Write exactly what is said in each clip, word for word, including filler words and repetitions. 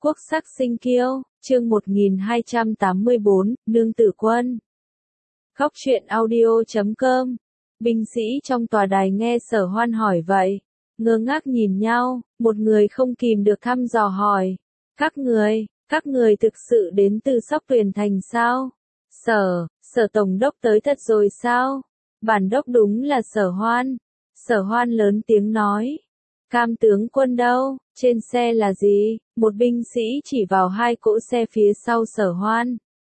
Quốc sắc sinh kiêu, chương một nghìn hai trăm tám mươi bốn, Nương Tử Quân. Góc truyện audio chấm com. Binh sĩ trong tòa đài nghe Sở Hoan hỏi vậy, ngơ ngác nhìn nhau, một người không kìm được thăm dò hỏi. Các người, các người thực sự đến từ Sóc Tuyền Thành sao? Sở, Sở Tổng đốc tới thật rồi sao? Bản đốc đúng là Sở Hoan. Sở Hoan lớn tiếng nói. Cam tướng quân đâu, trên xe là gì? Một binh sĩ chỉ vào hai cỗ xe phía sau Sở Hoan.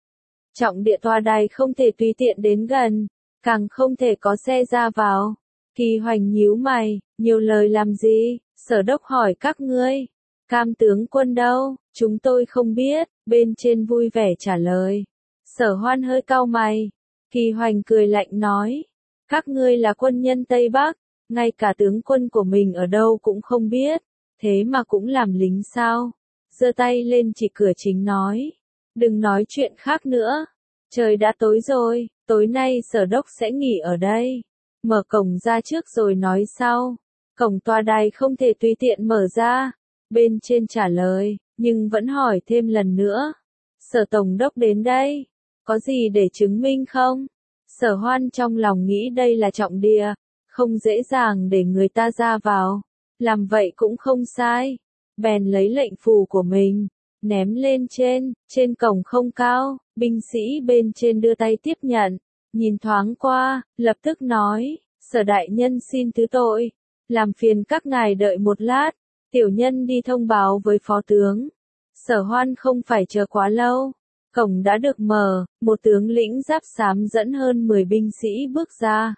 Trọng địa tòa đài không thể tùy tiện đến gần, càng không thể có xe ra vào. Kỳ Hoành nhíu mày, nhiều lời làm gì? Sở đốc hỏi các ngươi. Cam tướng quân đâu? Chúng tôi không biết, bên trên vui vẻ trả lời. Sở Hoan hơi cau mày. Kỳ Hoành cười lạnh nói. Các ngươi là quân nhân Tây Bắc, ngay cả tướng quân của mình ở đâu cũng không biết, thế mà cũng làm lính sao? Giơ tay lên chỉ cửa chính nói. Đừng nói chuyện khác nữa. Trời đã tối rồi, tối nay Sở đốc sẽ nghỉ ở đây. Mở cổng ra trước rồi nói sau. Cổng tòa đài không thể tùy tiện mở ra. Bên trên trả lời, nhưng vẫn hỏi thêm lần nữa. Sở Tổng đốc đến đây, có gì để chứng minh không? Sở Hoan trong lòng nghĩ đây là trọng địa, không dễ dàng để người ta ra vào. Làm vậy cũng không sai. Bèn lấy lệnh phù của mình, ném lên trên, trên cổng không cao, binh sĩ bên trên đưa tay tiếp nhận, nhìn thoáng qua, lập tức nói, Sở đại nhân xin thứ tội, làm phiền các ngài đợi một lát, tiểu nhân đi thông báo với phó tướng. Sở Hoan không phải chờ quá lâu, cổng đã được mở, một tướng lĩnh giáp xám dẫn hơn mười binh sĩ bước ra.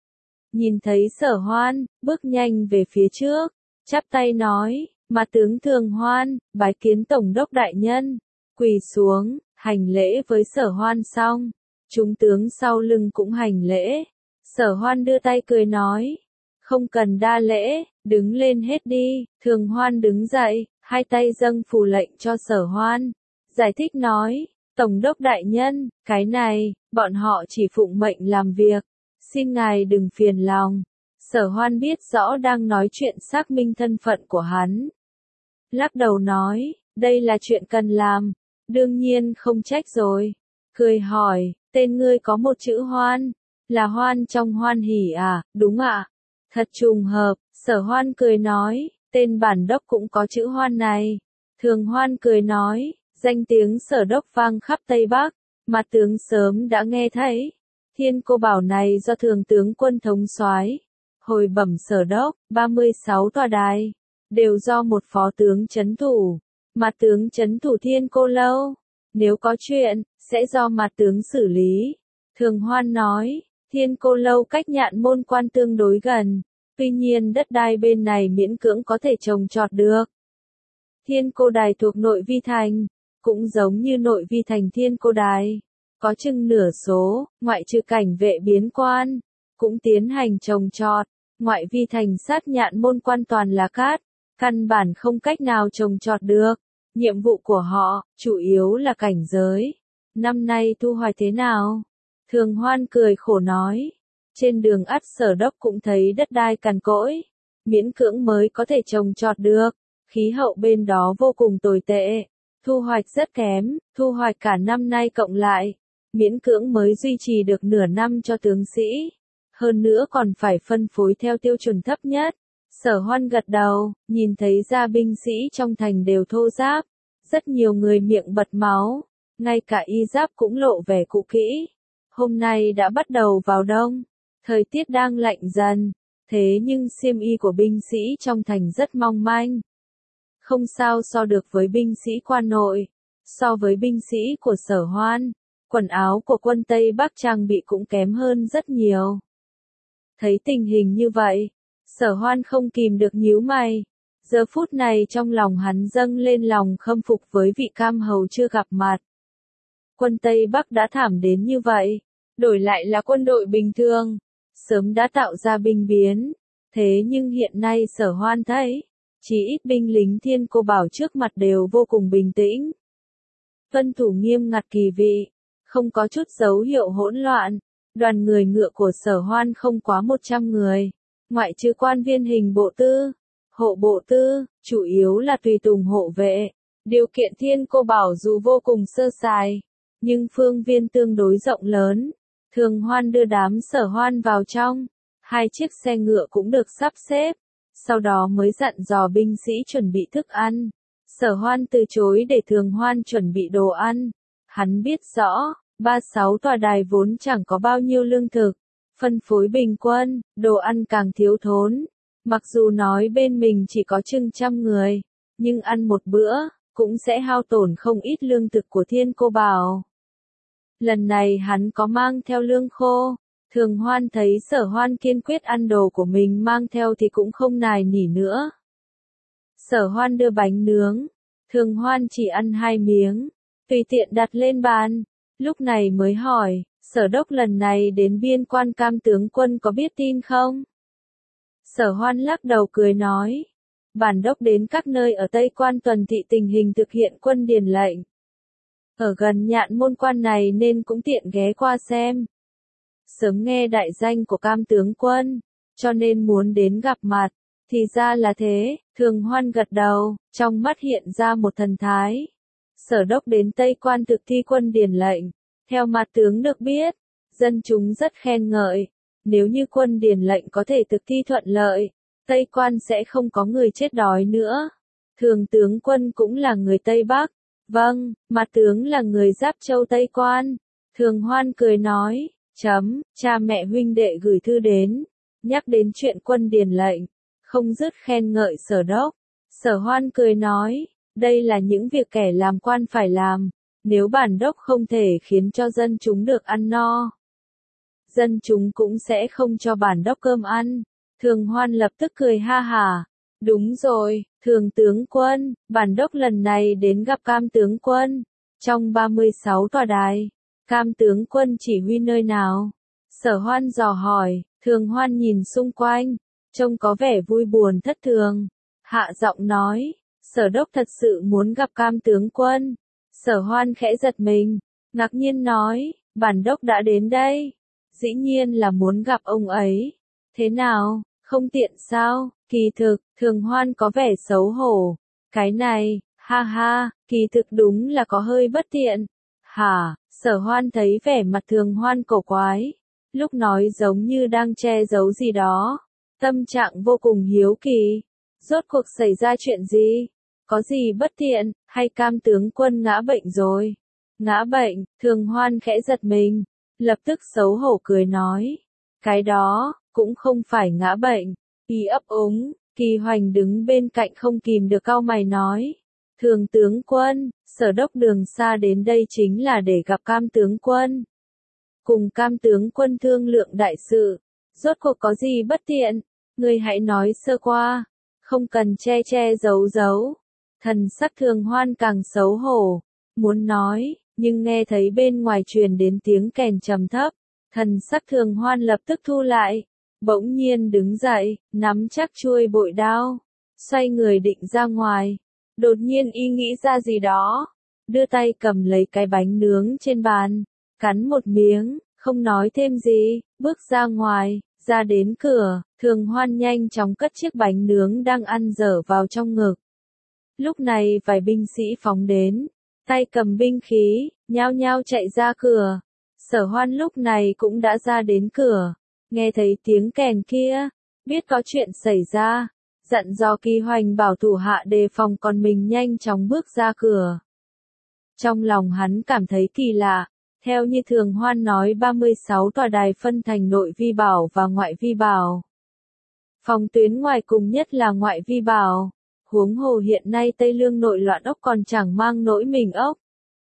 Nhìn thấy Sở Hoan, bước nhanh về phía trước, chắp tay nói, mà tướng Thường Hoan, bái kiến Tổng đốc đại nhân, quỳ xuống, hành lễ với Sở Hoan xong, chúng tướng sau lưng cũng hành lễ. Sở Hoan đưa tay cười nói, không cần đa lễ, đứng lên hết đi. Thường Hoan đứng dậy, hai tay dâng phù lệnh cho Sở Hoan, giải thích nói, Tổng đốc đại nhân, cái này, bọn họ chỉ phụng mệnh làm việc, xin ngài đừng phiền lòng. Sở Hoan biết rõ đang nói chuyện xác minh thân phận của hắn. Lắc đầu nói, đây là chuyện cần làm, đương nhiên không trách rồi. Cười hỏi, tên ngươi có một chữ Hoan, là Hoan trong Hoan hỉ à, đúng ạ? Thật trùng hợp. Sở Hoan cười nói, tên bản đốc cũng có chữ Hoan này. Thường Hoan cười nói, danh tiếng Sở đốc vang khắp Tây Bắc, mà tướng sớm đã nghe thấy. Thiên Cô Bảo này do Thường tướng quân thống soái, hồi bẩm Sở đốc, ba mươi sáu tòa đài đều do một phó tướng trấn thủ, mà tướng trấn thủ Thiên Cô lâu, nếu có chuyện sẽ do mà tướng xử lý. Thường Hoan nói, Thiên Cô lâu cách Nhạn Môn Quan tương đối gần, tuy nhiên đất đai bên này miễn cưỡng có thể trồng trọt được. Thiên Cô đài thuộc nội vi thành, cũng giống như nội vi thành Thiên Cô đài, có chừng nửa số, ngoại trừ cảnh vệ biến quan, cũng tiến hành trồng trọt. Ngoại vi thành sát Nhạn Môn Quan toàn là cát, căn bản không cách nào trồng trọt được. Nhiệm vụ của họ, chủ yếu là cảnh giới. Năm nay thu hoạch thế nào? Thường Hoan cười khổ nói. Trên đường ắt Sở đốc cũng thấy đất đai cằn cỗi, miễn cưỡng mới có thể trồng trọt được. Khí hậu bên đó vô cùng tồi tệ, thu hoạch rất kém, thu hoạch cả năm nay cộng lại, miễn cưỡng mới duy trì được nửa năm cho tướng sĩ. Hơn nữa còn phải phân phối theo tiêu chuẩn thấp nhất. Sở Hoan gật đầu, nhìn thấy ra binh sĩ trong thành đều thô ráp, rất nhiều người miệng bật máu, ngay cả y giáp cũng lộ vẻ cũ kỹ. Hôm nay đã bắt đầu vào đông, thời tiết đang lạnh dần, thế nhưng xiêm y của binh sĩ trong thành rất mong manh. Không sao so được với binh sĩ quan nội, so với binh sĩ của Sở Hoan, quần áo của quân Tây Bắc trang bị cũng kém hơn rất nhiều. Thấy tình hình như vậy, Sở Hoan không kìm được nhíu mày. Giờ phút này trong lòng hắn dâng lên lòng khâm phục với vị Cam hầu chưa gặp mặt. Quân Tây Bắc đã thảm đến như vậy, đổi lại là quân đội bình thường, sớm đã tạo ra binh biến. Thế nhưng hiện nay Sở Hoan thấy, chỉ ít binh lính Thiên Cô Bảo trước mặt đều vô cùng bình tĩnh. Tuân thủ nghiêm ngặt kỳ vị, không có chút dấu hiệu hỗn loạn. Đoàn người ngựa của Sở Hoan không quá một trăm người, ngoại trừ quan viên hình bộ tư, hộ bộ tư, chủ yếu là tùy tùng hộ vệ. Điều kiện Thiên Cô Bảo dù vô cùng sơ sài, nhưng phương viên tương đối rộng lớn. Thường Hoan đưa đám Sở Hoan vào trong, hai chiếc xe ngựa cũng được sắp xếp, sau đó mới dặn dò binh sĩ chuẩn bị thức ăn. Sở Hoan từ chối để Thường Hoan chuẩn bị đồ ăn. Hắn biết rõ, ba sáu tòa đài vốn chẳng có bao nhiêu lương thực, phân phối bình quân, đồ ăn càng thiếu thốn. Mặc dù nói bên mình chỉ có chừng trăm người, nhưng ăn một bữa, cũng sẽ hao tổn không ít lương thực của Thiên Cô Bảo. Lần này hắn có mang theo lương khô, Thường Hoan thấy Sở Hoan kiên quyết ăn đồ của mình mang theo thì cũng không nài nỉ nữa. Sở Hoan đưa bánh nướng, Thường Hoan chỉ ăn hai miếng, tùy tiện đặt lên bàn, lúc này mới hỏi, Sở Đốc lần này đến biên quan Cam tướng quân có biết tin không? Sở Hoan lắc đầu cười nói, bản đốc đến các nơi ở Tây Quan tuần thị tình hình thực hiện quân điền lệnh. Ở gần Nhạn Môn Quan này nên cũng tiện ghé qua xem. Sớm nghe đại danh của Cam tướng quân, cho nên muốn đến gặp mặt. Thì ra là thế, Thường Hoan gật đầu, trong mắt hiện ra một thần thái. Sở Đốc đến Tây Quan thực thi quân điền lệnh. Theo mặt tướng được biết, dân chúng rất khen ngợi. Nếu như quân điền lệnh có thể thực thi thuận lợi, Tây Quan sẽ không có người chết đói nữa. Thường tướng quân cũng là người Tây Bắc. Vâng, mặt tướng là người Giáp Châu Tây Quan. Thường Hoan cười nói, chấm, cha mẹ huynh đệ gửi thư đến, nhắc đến chuyện quân điền lệnh, không dứt khen ngợi Sở Đốc. Sở Hoan cười nói, đây là những việc kẻ làm quan phải làm, nếu bản đốc không thể khiến cho dân chúng được ăn no, dân chúng cũng sẽ không cho bản đốc cơm ăn. Thường Hoan lập tức cười ha hả. Đúng rồi, Thường tướng quân, bản đốc lần này đến gặp Cam tướng quân. Trong ba mươi sáu tòa đài, Cam tướng quân chỉ huy nơi nào? Sở Hoan dò hỏi. Thường Hoan nhìn xung quanh, trông có vẻ vui buồn thất thường. Hạ giọng nói, Sở Đốc thật sự muốn gặp Cam tướng quân. Sở Hoan khẽ giật mình, ngạc nhiên nói, bản đốc đã đến đây. Dĩ nhiên là muốn gặp ông ấy. Thế nào, không tiện sao? Kỳ thực, Thường Hoan có vẻ xấu hổ. Cái này, ha ha, kỳ thực đúng là có hơi bất tiện. Hả, Sở Hoan thấy vẻ mặt Thường Hoan cổ quái. Lúc nói giống như đang che giấu gì đó. Tâm trạng vô cùng hiếu kỳ. Rốt cuộc xảy ra chuyện gì? Có gì bất tiện, hay Cam tướng quân ngã bệnh rồi? Ngã bệnh, Thường Hoan khẽ giật mình. Lập tức xấu hổ cười nói. Cái đó, cũng không phải ngã bệnh. Y ấp úng, Kỳ Hoành đứng bên cạnh không kìm được cau mày nói. Thường tướng quân, Sở Đốc đường xa đến đây chính là để gặp Cam tướng quân. Cùng Cam tướng quân thương lượng đại sự. Rốt cuộc có gì bất tiện? Ngươi hãy nói sơ qua. Không cần che che giấu giấu. Thần sắc Thường Hoan càng xấu hổ. Muốn nói, nhưng nghe thấy bên ngoài truyền đến tiếng kèn trầm thấp. Thần sắc Thường Hoan lập tức thu lại. Bỗng nhiên đứng dậy, nắm chắc chuôi bội đao. Xoay người định ra ngoài. Đột nhiên y nghĩ ra gì đó. Đưa tay cầm lấy cái bánh nướng trên bàn. Cắn một miếng, không nói thêm gì, bước ra ngoài, ra đến cửa, Thường Hoan nhanh chóng cất chiếc bánh nướng đang ăn dở vào trong ngực. Lúc này vài binh sĩ phóng đến, tay cầm binh khí, nhao nhao chạy ra cửa. Sở Hoan lúc này cũng đã ra đến cửa, nghe thấy tiếng kèn kia, biết có chuyện xảy ra, dặn dò Kỳ Hoành bảo thủ hạ đề phòng còn mình nhanh chóng bước ra cửa. Trong lòng hắn cảm thấy kỳ lạ. Theo như Thường Hoan nói ba mươi sáu tòa đài phân thành nội vi bảo và ngoại vi bảo. Phòng tuyến ngoài cùng nhất là ngoại vi bảo. Huống hồ hiện nay Tây Lương nội loạn ốc còn chẳng mang nỗi mình ốc.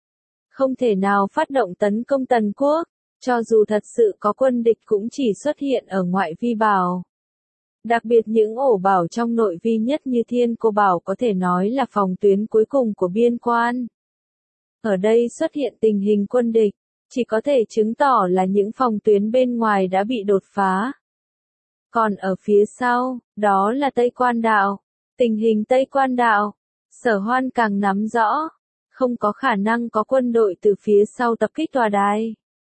Không thể nào phát động tấn công Tần Quốc, cho dù thật sự có quân địch cũng chỉ xuất hiện ở ngoại vi bảo. Đặc biệt những ổ bảo trong nội vi nhất như Thiên Cô Bảo có thể nói là phòng tuyến cuối cùng của biên quan. Ở đây xuất hiện tình hình quân địch, chỉ có thể chứng tỏ là những phòng tuyến bên ngoài đã bị đột phá. Còn ở phía sau, đó là Tây Quan Đạo. Tình hình Tây Quan Đạo, Sở Hoan càng nắm rõ, không có khả năng có quân đội từ phía sau tập kích tòa đài.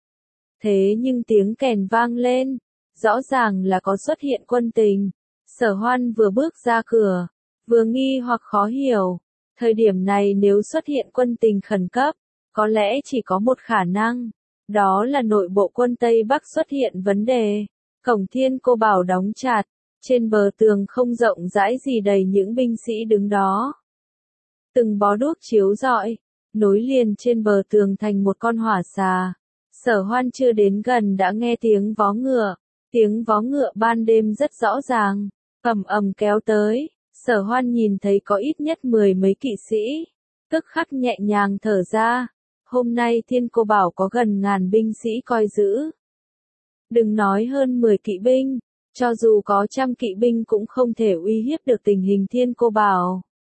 Thế nhưng tiếng kèn vang lên, rõ ràng là có xuất hiện quân tình. Sở Hoan vừa bước ra cửa, vừa nghi hoặc khó hiểu, Thời điểm này nếu xuất hiện quân tình khẩn cấp, có lẽ chỉ có một khả năng, đó là nội bộ quân Tây Bắc xuất hiện vấn đề. Cổng Thiên Cô Bảo đóng chặt, trên bờ tường không rộng rãi gì đầy những binh sĩ đứng đó. Từng bó đuốc chiếu rọi, nối liền trên bờ tường thành một con hỏa xà. Sở Hoan chưa đến gần đã nghe tiếng vó ngựa, tiếng vó ngựa ban đêm rất rõ ràng, ầm ầm kéo tới. Sở Hoan nhìn thấy có ít nhất mười mấy kỵ sĩ, tức khắc nhẹ nhàng thở ra. Hôm nay Thiên Cô Bảo có gần ngàn binh sĩ coi giữ. Đừng nói hơn mười kỵ binh, cho dù có trăm kỵ binh cũng không thể uy hiếp được tình hình Thiên Cô Bảo.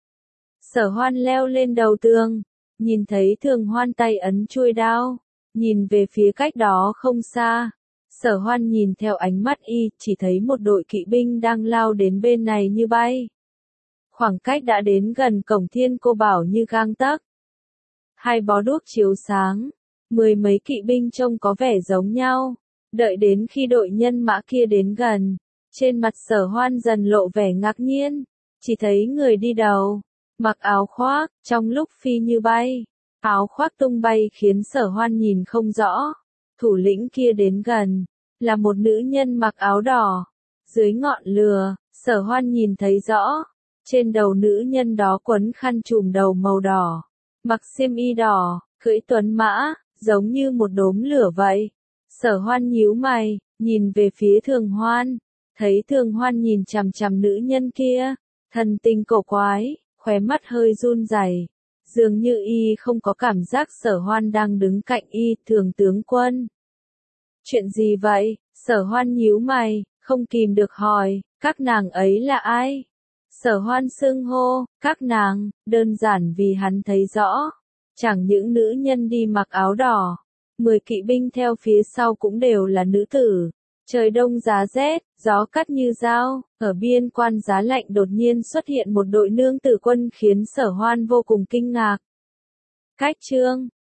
Sở Hoan leo lên đầu tường, nhìn thấy Thường Hoan tay ấn chuôi đao, nhìn về phía cách đó không xa. Sở Hoan nhìn theo ánh mắt y, chỉ thấy một đội kỵ binh đang lao đến bên này như bay. Khoảng cách đã đến gần cổng Thiên Cô Bảo như gang tấc. Hai bó đuốc chiếu sáng, mười mấy kỵ binh trông có vẻ giống nhau. Đợi đến khi đội nhân mã kia đến gần, trên mặt Sở Hoan dần lộ vẻ ngạc nhiên, chỉ thấy người đi đầu, mặc áo khoác, trong lúc phi như bay, áo khoác tung bay khiến Sở Hoan nhìn không rõ. Thủ lĩnh kia đến gần, là một nữ nhân mặc áo đỏ, dưới ngọn lửa, Sở Hoan nhìn thấy rõ, trên đầu nữ nhân đó quấn khăn trùm đầu màu đỏ, mặc xiêm y đỏ, cưỡi tuấn mã, giống như một đốm lửa vậy. Sở Hoan nhíu mày, nhìn về phía Thường Hoan, thấy Thường Hoan nhìn chằm chằm nữ nhân kia, thần tình cổ quái, khóe mắt hơi run rẩy, dường như y không có cảm giác Sở Hoan đang đứng cạnh y. Thường tướng quân, chuyện gì vậy? Sở Hoan nhíu mày, không kìm được hỏi, các nàng ấy là ai? Sở Hoan xưng hô, các nàng, đơn giản vì hắn thấy rõ, chẳng những nữ nhân đi mặc áo đỏ, mười kỵ binh theo phía sau cũng đều là nữ tử. Trời đông giá rét, gió cắt như dao, ở biên quan giá lạnh đột nhiên xuất hiện một đội nương tử quân khiến Sở Hoan vô cùng kinh ngạc. Cách chương